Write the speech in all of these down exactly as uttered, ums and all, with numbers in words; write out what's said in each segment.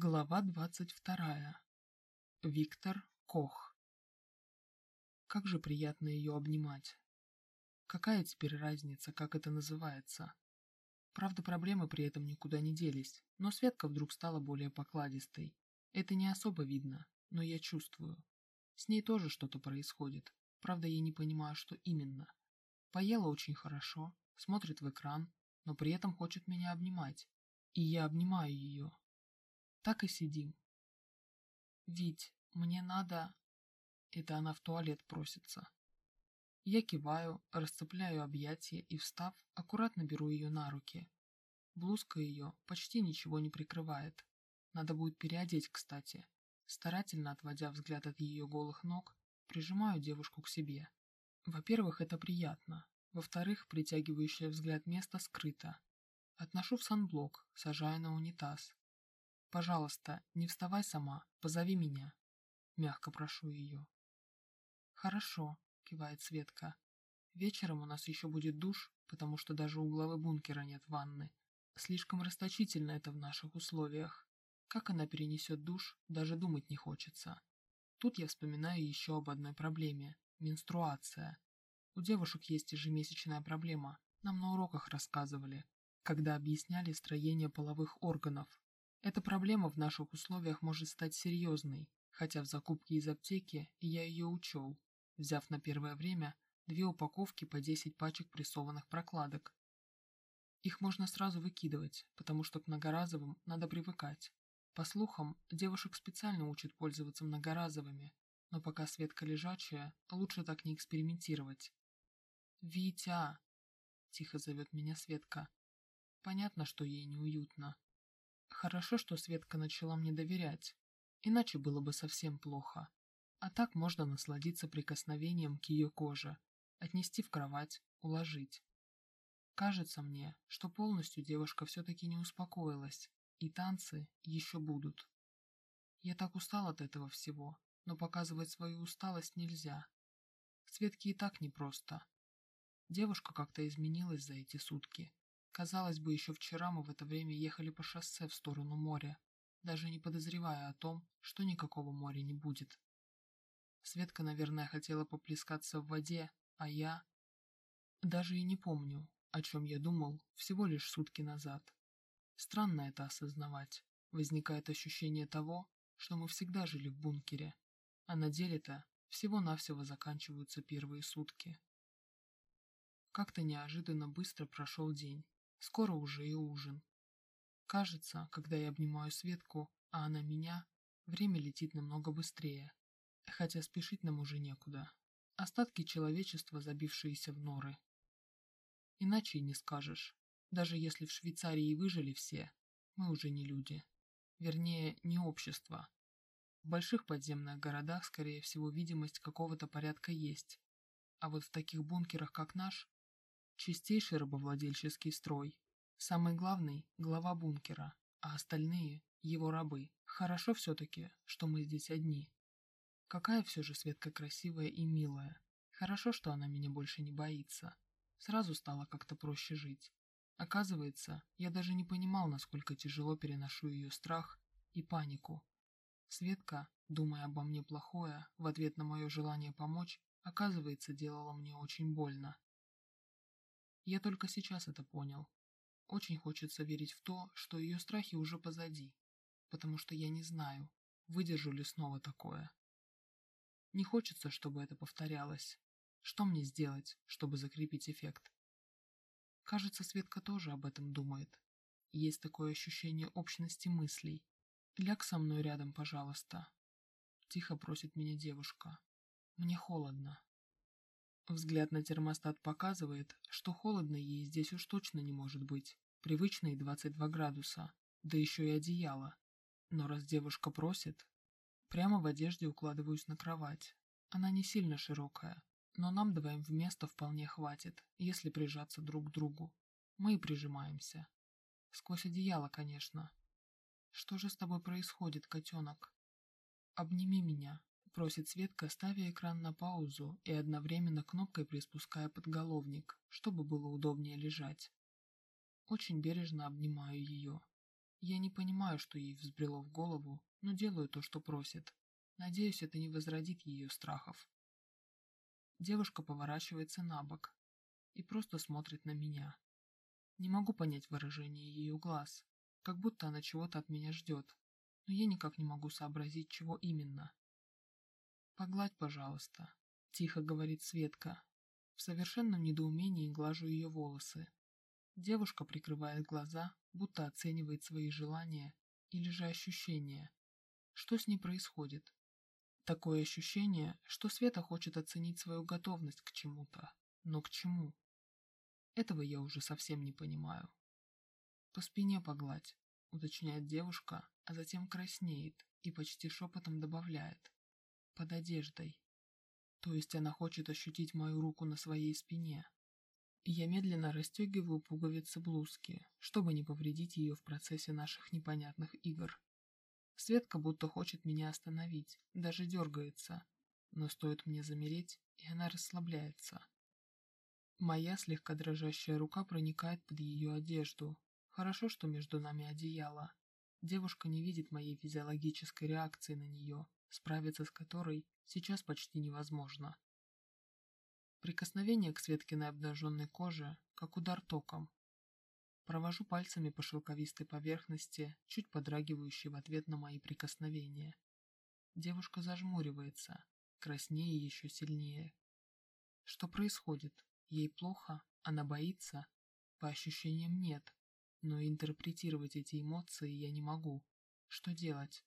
Глава двадцать вторая. Виктор Кох. Как же приятно ее обнимать. Какая теперь разница, как это называется? Правда, проблемы при этом никуда не делись, но Светка вдруг стала более покладистой. Это не особо видно, но я чувствую. С ней тоже что-то происходит, правда, я не понимаю, что именно. Поела очень хорошо, смотрит в экран, но при этом хочет меня обнимать. И я обнимаю ее. Так и сидим. «Вить, мне надо...» Это она в туалет просится. Я киваю, расцепляю объятия и, встав, аккуратно беру ее на руки. Блузка ее почти ничего не прикрывает. Надо будет переодеть, кстати. Старательно отводя взгляд от ее голых ног, прижимаю девушку к себе. Во-первых, это приятно. Во-вторых, притягивающее взгляд место скрыто. Отношу в санблок, сажаю на унитаз. «Пожалуйста, не вставай сама, позови меня», — мягко прошу ее. «Хорошо», — кивает Светка. «Вечером у нас еще будет душ, потому что даже у главы бункера нет ванны. Слишком расточительно это в наших условиях. Как она перенесет душ, даже думать не хочется». Тут я вспоминаю еще об одной проблеме – менструация. У девушек есть ежемесячная проблема, нам на уроках рассказывали, когда объясняли строение половых органов. Эта проблема в наших условиях может стать серьезной, хотя в закупке из аптеки я ее учел, взяв на первое время две упаковки по десять пачек прессованных прокладок. Их можно сразу выкидывать, потому что к многоразовым надо привыкать. По слухам, девушек специально учат пользоваться многоразовыми, но пока Светка лежачая, лучше так не экспериментировать. «Витя!» – тихо зовет меня Светка. Понятно, что ей неуютно. Хорошо, что Светка начала мне доверять, иначе было бы совсем плохо. А так можно насладиться прикосновением к ее коже, отнести в кровать, уложить. Кажется мне, что полностью девушка все-таки не успокоилась, и танцы еще будут. Я так устал от этого всего, но показывать свою усталость нельзя. Светке и так непросто. Девушка как-то изменилась за эти сутки. Казалось бы, еще вчера мы в это время ехали по шоссе в сторону моря, даже не подозревая о том, что никакого моря не будет. Светка, наверное, хотела поплескаться в воде, а я... Даже и не помню, о чем я думал всего лишь сутки назад. Странно это осознавать. Возникает ощущение того, что мы всегда жили в бункере, а на деле-то всего-навсего заканчиваются первые сутки. Как-то неожиданно быстро прошел день. Скоро уже и ужин. Кажется, когда я обнимаю Светку, а она меня, время летит намного быстрее. Хотя спешить нам уже некуда. Остатки человечества, забившиеся в норы. Иначе и не скажешь. Даже если в Швейцарии и выжили все, мы уже не люди. Вернее, не общество. В больших подземных городах, скорее всего, видимость какого-то порядка есть. А вот в таких бункерах, как наш, чистейший рабовладельческий строй. Самый главный – глава бункера, а остальные – его рабы. Хорошо все-таки, что мы здесь одни. Какая все же Светка красивая и милая. Хорошо, что она меня больше не боится. Сразу стало как-то проще жить. Оказывается, я даже не понимал, насколько тяжело переношу ее страх и панику. Светка, думая обо мне плохое, в ответ на мое желание помочь, оказывается, делала мне очень больно. Я только сейчас это понял. Очень хочется верить в то, что ее страхи уже позади, потому что я не знаю, выдержу ли снова такое. Не хочется, чтобы это повторялось. Что мне сделать, чтобы закрепить эффект? Кажется, Светка тоже об этом думает. Есть такое ощущение общности мыслей. «Ляг со мной рядом, пожалуйста», — тихо просит меня девушка. «Мне холодно». Взгляд на термостат показывает, что холодно ей здесь уж точно не может быть. Привычные двадцать два градуса, да еще и одеяло. Но раз девушка просит, прямо в одежде укладываюсь на кровать. Она не сильно широкая, но нам двоим вместо вполне хватит, если прижаться друг к другу. Мы и прижимаемся. Сквозь одеяло, конечно. «Что же с тобой происходит, котенок?» «Обними меня», — просит Светка, ставя экран на паузу и одновременно кнопкой приспуская подголовник, чтобы было удобнее лежать. Очень бережно обнимаю ее. Я не понимаю, что ей взбрело в голову, но делаю то, что просит. Надеюсь, это не возродит ее страхов. Девушка поворачивается на бок и просто смотрит на меня. Не могу понять выражение ее глаз, как будто она чего-то от меня ждет, но я никак не могу сообразить, чего именно. «Погладь, пожалуйста», — тихо говорит Светка. В совершенном недоумении глажу ее волосы. Девушка прикрывает глаза, будто оценивает свои желания или же ощущения. Что с ней происходит? Такое ощущение, что Света хочет оценить свою готовность к чему-то. Но к чему? Этого я уже совсем не понимаю. «По спине погладь», — уточняет девушка, а затем краснеет и почти шепотом добавляет. «Под одеждой». То есть она хочет ощутить мою руку на своей спине. Я медленно расстегиваю пуговицы блузки, чтобы не повредить ее в процессе наших непонятных игр. Светка будто хочет меня остановить, даже дергается, но стоит мне замереть, и она расслабляется. Моя слегка дрожащая рука проникает под ее одежду. Хорошо, что между нами одеяло. Девушка не видит моей физиологической реакции на нее, справиться с которой сейчас почти невозможно. Прикосновение к Светкиной обнаженной коже, как удар током. Провожу пальцами по шелковистой поверхности, чуть подрагивающей в ответ на мои прикосновения. Девушка зажмуривается, краснее еще сильнее. Что происходит? Ей плохо? Она боится? По ощущениям нет, но интерпретировать эти эмоции я не могу. Что делать?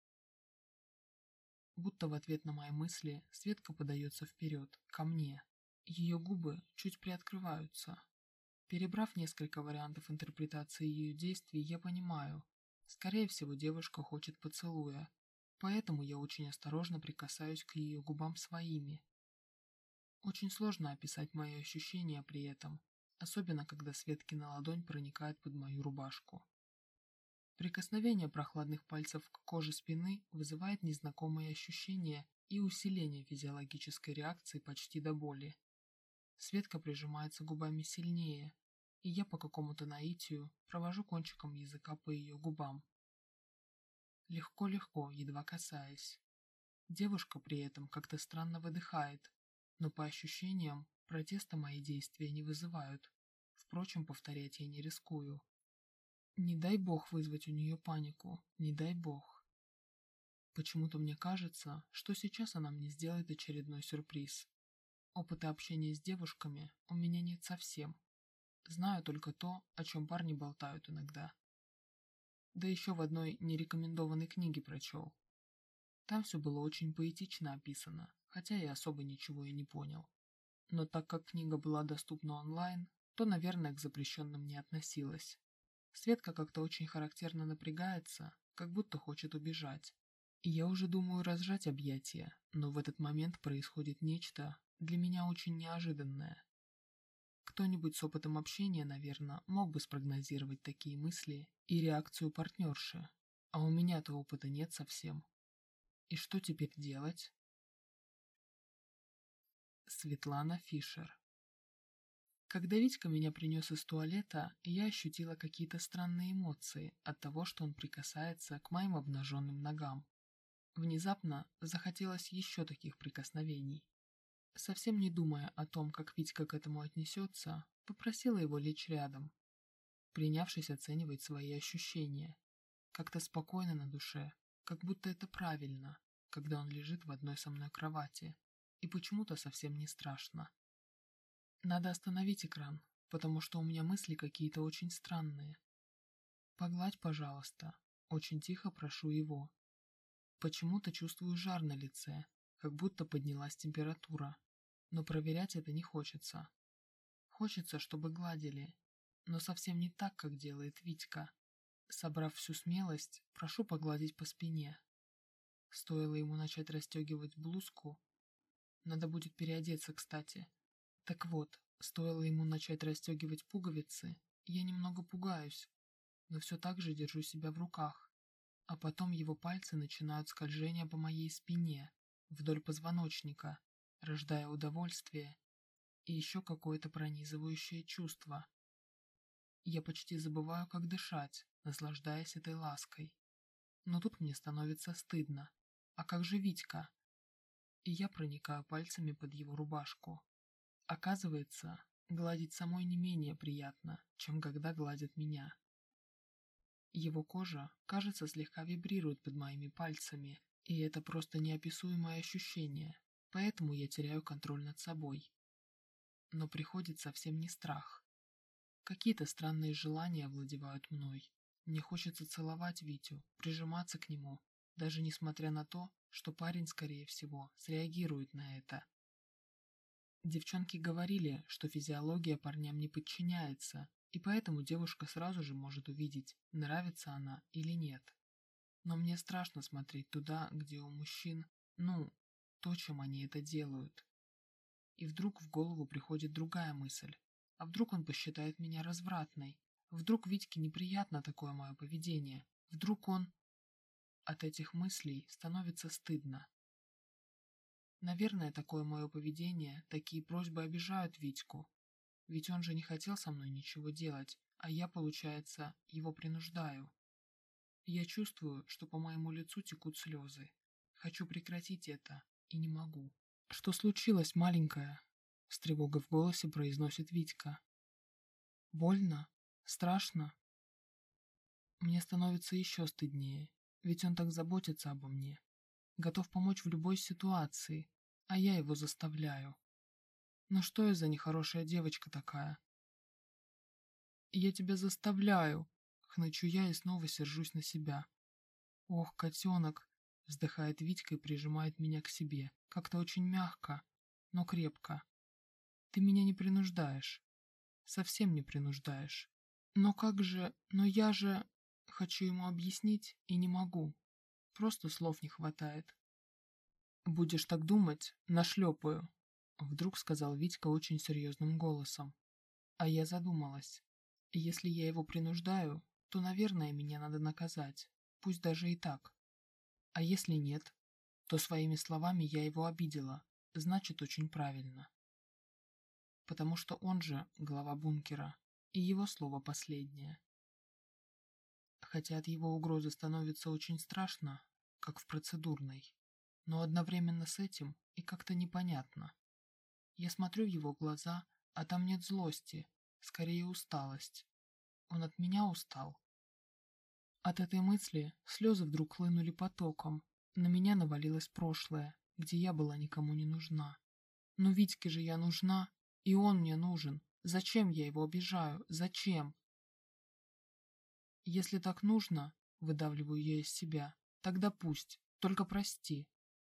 Будто в ответ на мои мысли Светка подается вперед, ко мне. Ее губы чуть приоткрываются. Перебрав несколько вариантов интерпретации ее действий, я понимаю, скорее всего, девушка хочет поцелуя, поэтому я очень осторожно прикасаюсь к ее губам своими. Очень сложно описать мои ощущения при этом, особенно когда Светкина ладонь проникает под мою рубашку. Прикосновение прохладных пальцев к коже спины вызывает незнакомые ощущения и усиление физиологической реакции почти до боли. Светка прижимается губами сильнее, и я по какому-то наитию провожу кончиком языка по ее губам. Легко-легко, едва касаясь. Девушка при этом как-то странно выдыхает, но по ощущениям протеста мои действия не вызывают. Впрочем, повторять я не рискую. Не дай бог вызвать у нее панику, не дай бог. Почему-то мне кажется, что сейчас она мне сделает очередной сюрприз. Опыта общения с девушками у меня нет совсем. Знаю только то, о чем парни болтают иногда. Да еще в одной нерекомендованной книге прочел. Там все было очень поэтично описано, хотя я особо ничего и не понял. Но так как книга была доступна онлайн, то, наверное, к запрещенным не относилась. Светка как-то очень характерно напрягается, как будто хочет убежать. И я уже думаю разжать объятия, но в этот момент происходит нечто для меня очень неожиданное. Кто-нибудь с опытом общения, наверное, мог бы спрогнозировать такие мысли и реакцию партнерши, а у меня-то опыта нет совсем. И что теперь делать? Светлана Фишер. Когда Витька меня принес из туалета, я ощутила какие-то странные эмоции от того, что он прикасается к моим обнаженным ногам. Внезапно захотелось еще таких прикосновений. Совсем не думая о том, как Витька к этому отнесется, попросила его лечь рядом, принявшись оценивать свои ощущения. Как-то спокойно на душе, как будто это правильно, когда он лежит в одной со мной кровати, и почему-то совсем не страшно. Надо остановить экран, потому что у меня мысли какие-то очень странные. «Погладь, пожалуйста», очень тихо прошу его. Почему-то чувствую жар на лице, как будто поднялась температура, но проверять это не хочется. Хочется, чтобы гладили, но совсем не так, как делает Витька. Собрав всю смелость, прошу погладить по спине. Стоило ему начать расстегивать блузку, надо будет переодеться, кстати. Так вот, стоило ему начать расстегивать пуговицы, я немного пугаюсь, но все так же держу себя в руках. А потом его пальцы начинают скольжение по моей спине, вдоль позвоночника, рождая удовольствие и еще какое-то пронизывающее чувство. Я почти забываю, как дышать, наслаждаясь этой лаской. Но тут мне становится стыдно. А как же Витька? И я проникаю пальцами под его рубашку. Оказывается, гладить самой не менее приятно, чем когда гладят меня. Его кожа, кажется, слегка вибрирует под моими пальцами, и это просто неописуемое ощущение, поэтому я теряю контроль над собой. Но приходит совсем не страх. Какие-то странные желания овладевают мной. Мне хочется целовать Витю, прижиматься к нему, даже несмотря на то, что парень, скорее всего, среагирует на это. Девчонки говорили, что физиология парням не подчиняется, и поэтому девушка сразу же может увидеть, нравится она или нет. Но мне страшно смотреть туда, где у мужчин, ну, то, чем они это делают. И вдруг в голову приходит другая мысль. А вдруг он посчитает меня развратной? Вдруг Витьке неприятно такое мое поведение? Вдруг он... От этих мыслей становится стыдно. Наверное, такое мое поведение, такие просьбы обижают Витьку. Ведь он же не хотел со мной ничего делать, а я, получается, его принуждаю. Я чувствую, что по моему лицу текут слезы. Хочу прекратить это, и не могу. «Что случилось, маленькая?» — с тревогой в голосе произносит Витька. «Больно? Страшно?» Мне становится еще стыднее, ведь он так заботится обо мне. Готов помочь в любой ситуации, а я его заставляю. Ну что я за нехорошая девочка такая? «Я тебя заставляю!» — хнычу я и снова сержусь на себя. «Ох, котенок!» — вздыхает Витька и прижимает меня к себе, как-то очень мягко, но крепко. «Ты меня не принуждаешь. Совсем не принуждаешь. Но как же... Но я же...» Хочу ему объяснить и не могу. Просто слов не хватает. «Будешь так думать, нашлепаю», — вдруг сказал Витька очень серьезным голосом. А я задумалась. Если я его принуждаю, то, наверное, меня надо наказать, пусть даже и так. А если нет, то своими словами я его обидела, значит, очень правильно. Потому что он же глава бункера, и его слово последнее. Хотя от его угрозы становится очень страшно, как в процедурной, но одновременно с этим и как-то непонятно. Я смотрю в его глаза, а там нет злости, скорее усталость. Он от меня устал. От этой мысли слезы вдруг хлынули потоком. На меня навалилось прошлое, где я была никому не нужна. Но Витьке же я нужна, и он мне нужен. Зачем я его обижаю? Зачем? Если так нужно, выдавливаю я из себя, тогда пусть, только прости.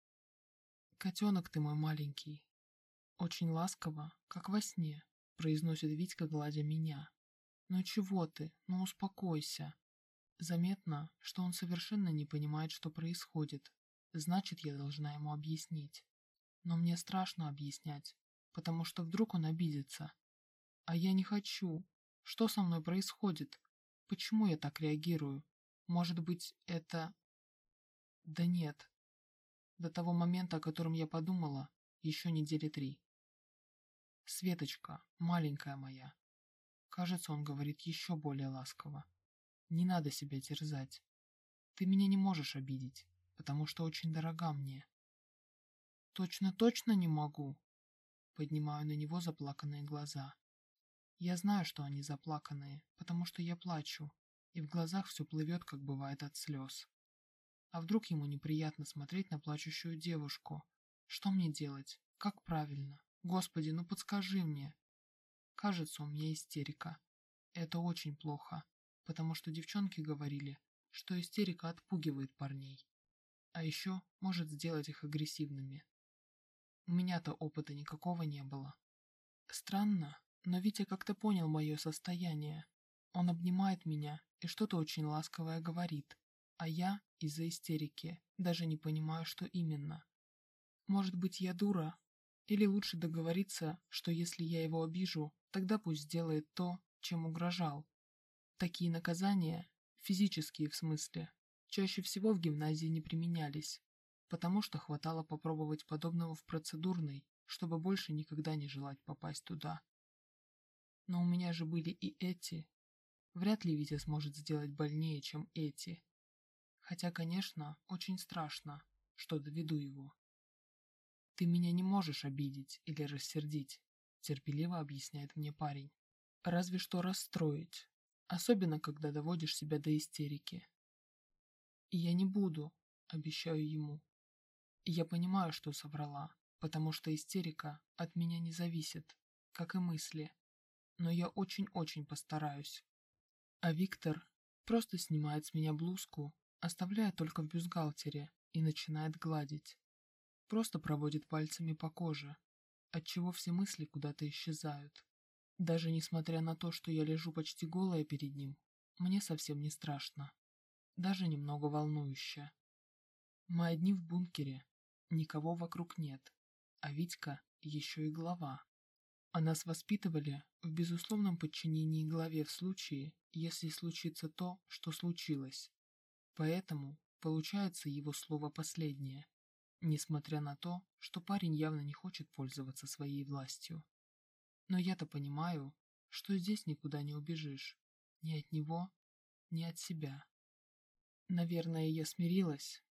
Котенок ты мой маленький. Очень ласково, как во сне, произносит Витька, гладя меня. Ну чего ты? Ну успокойся. Заметно, что он совершенно не понимает, что происходит. Значит, я должна ему объяснить. Но мне страшно объяснять, потому что вдруг он обидится. А я не хочу. Что со мной происходит? Почему я так реагирую? Может быть, это... Да нет. До того момента, о котором я подумала, еще недели три. Светочка, маленькая моя. Кажется, он говорит еще более ласково. Не надо себя терзать. Ты меня не можешь обидеть, потому что очень дорога мне. Точно-точно не могу. Поднимаю на него заплаканные глаза. Я знаю, что они заплаканные, потому что я плачу, и в глазах все плывет, как бывает от слез. А вдруг ему неприятно смотреть на плачущую девушку? Что мне делать? Как правильно? Господи, ну подскажи мне. Кажется, у меня истерика. Это очень плохо, потому что девчонки говорили, что истерика отпугивает парней, а еще может сделать их агрессивными. У меня-то опыта никакого не было. Странно, но Витя как-то понял мое состояние. Он обнимает меня и что-то очень ласковое говорит, а я, из-за истерики, даже не понимаю, что именно. Может быть, я дура? Или лучше договориться, что если я его обижу, тогда пусть сделает то, чем угрожал. Такие наказания, физические в смысле, чаще всего в гимназии не применялись, потому что хватало попробовать подобного в процедурной, чтобы больше никогда не желать попасть туда. Но у меня же были и эти. Вряд ли Витя сможет сделать больнее, чем эти. Хотя, конечно, очень страшно, что доведу его. «Ты меня не можешь обидеть или рассердить», — терпеливо объясняет мне парень. «Разве что расстроить, особенно когда доводишь себя до истерики». И я не буду, обещаю ему. И я понимаю, что соврала, потому что истерика от меня не зависит, как и мысли. Но я очень-очень постараюсь. А Виктор просто снимает с меня блузку, оставляя только в бюстгальтере, и начинает гладить. Просто проводит пальцами по коже, отчего все мысли куда-то исчезают. Даже несмотря на то, что я лежу почти голая перед ним, мне совсем не страшно. Даже немного волнующе. Мы одни в бункере, никого вокруг нет, а Витька еще и глава. А нас воспитывали в безусловном подчинении главе в случае, если случится то, что случилось. Поэтому получается его слово последнее, несмотря на то, что парень явно не хочет пользоваться своей властью. Но я-то понимаю, что здесь никуда не убежишь, ни от него, ни от себя. Наверное, я смирилась